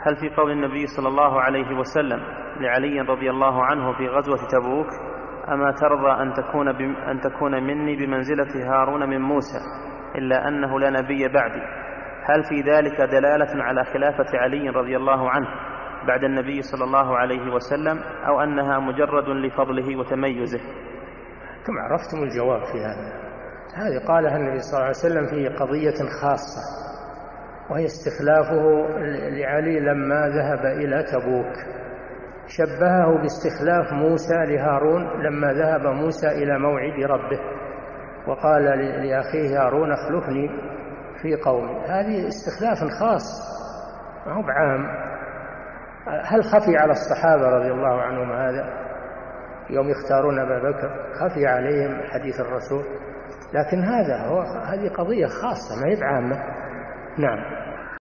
هل في قول النبي صلى الله عليه وسلم لعلي رضي الله عنه في غزوة تبوك: أما ترضى أن تكون مني بمنزلة هارون من موسى إلا أنه لا نبي بعدي، هل في ذلك دلالة على خلافة علي رضي الله عنه بعد النبي صلى الله عليه وسلم، أو أنها مجرد لفضله وتميزه؟ كم عرفتم الجواب في هذه قالها النبي صلى الله عليه وسلم في قضية خاصة، وهي استخلافه لعلي لما ذهب إلى تبوك، شبهه باستخلاف موسى لهارون لما ذهب موسى إلى موعد ربه وقال لأخيه هارون اخلفني في قومي. هذه استخلاف خاص ما هو بعام. هل خفي على الصحابة رضي الله عنهم هذا يوم يختارون أبا بكر؟ خفي عليهم حديث الرسول، لكن هذه قضية خاصة ما هي بعامة. نعم.